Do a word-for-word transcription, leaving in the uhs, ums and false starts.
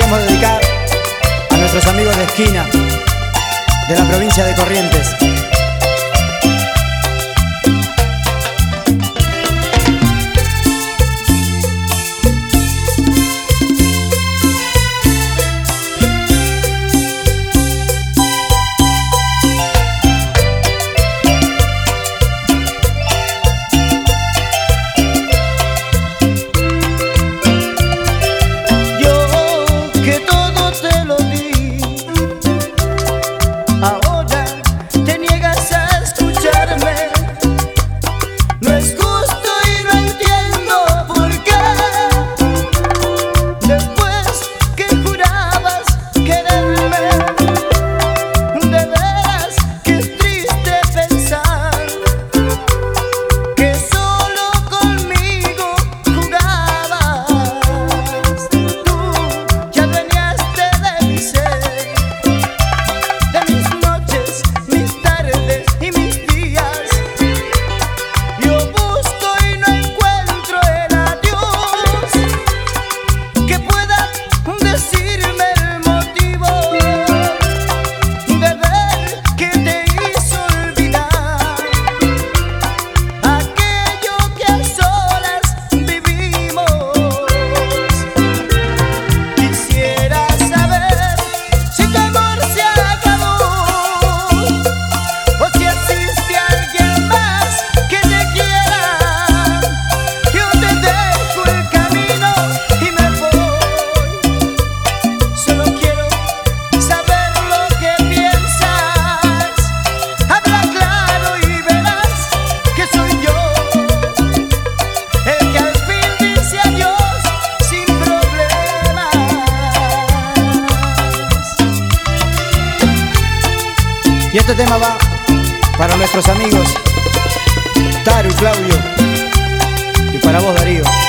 queremos dedicar a nuestros amigos de Esquina, de la provincia de Corrientes. Ahora te niegas a escucharme. No es justo y no entiendo por qué. Después que jurabas quererme, de veras que es triste pensar que solo conmigo jugabas. Tú ya adueñaste de mi ser, mis tardes y mis días. Yo busco y no encuentro el adiós que pueda decirme el motivo de ver que te hizo olvidar aquello que a solas vivimos. Quisiera saber si tu amor se acabó, o si existe alguien más que te quiera. Yo te dejo el camino y me voy. Solo quiero saber lo que piensas. Habla claro y verás que soy yo el que al fin dice adiós sin problemas. Y este tema va para nuestros amigos Taru y Claudio, y para vos, Darío.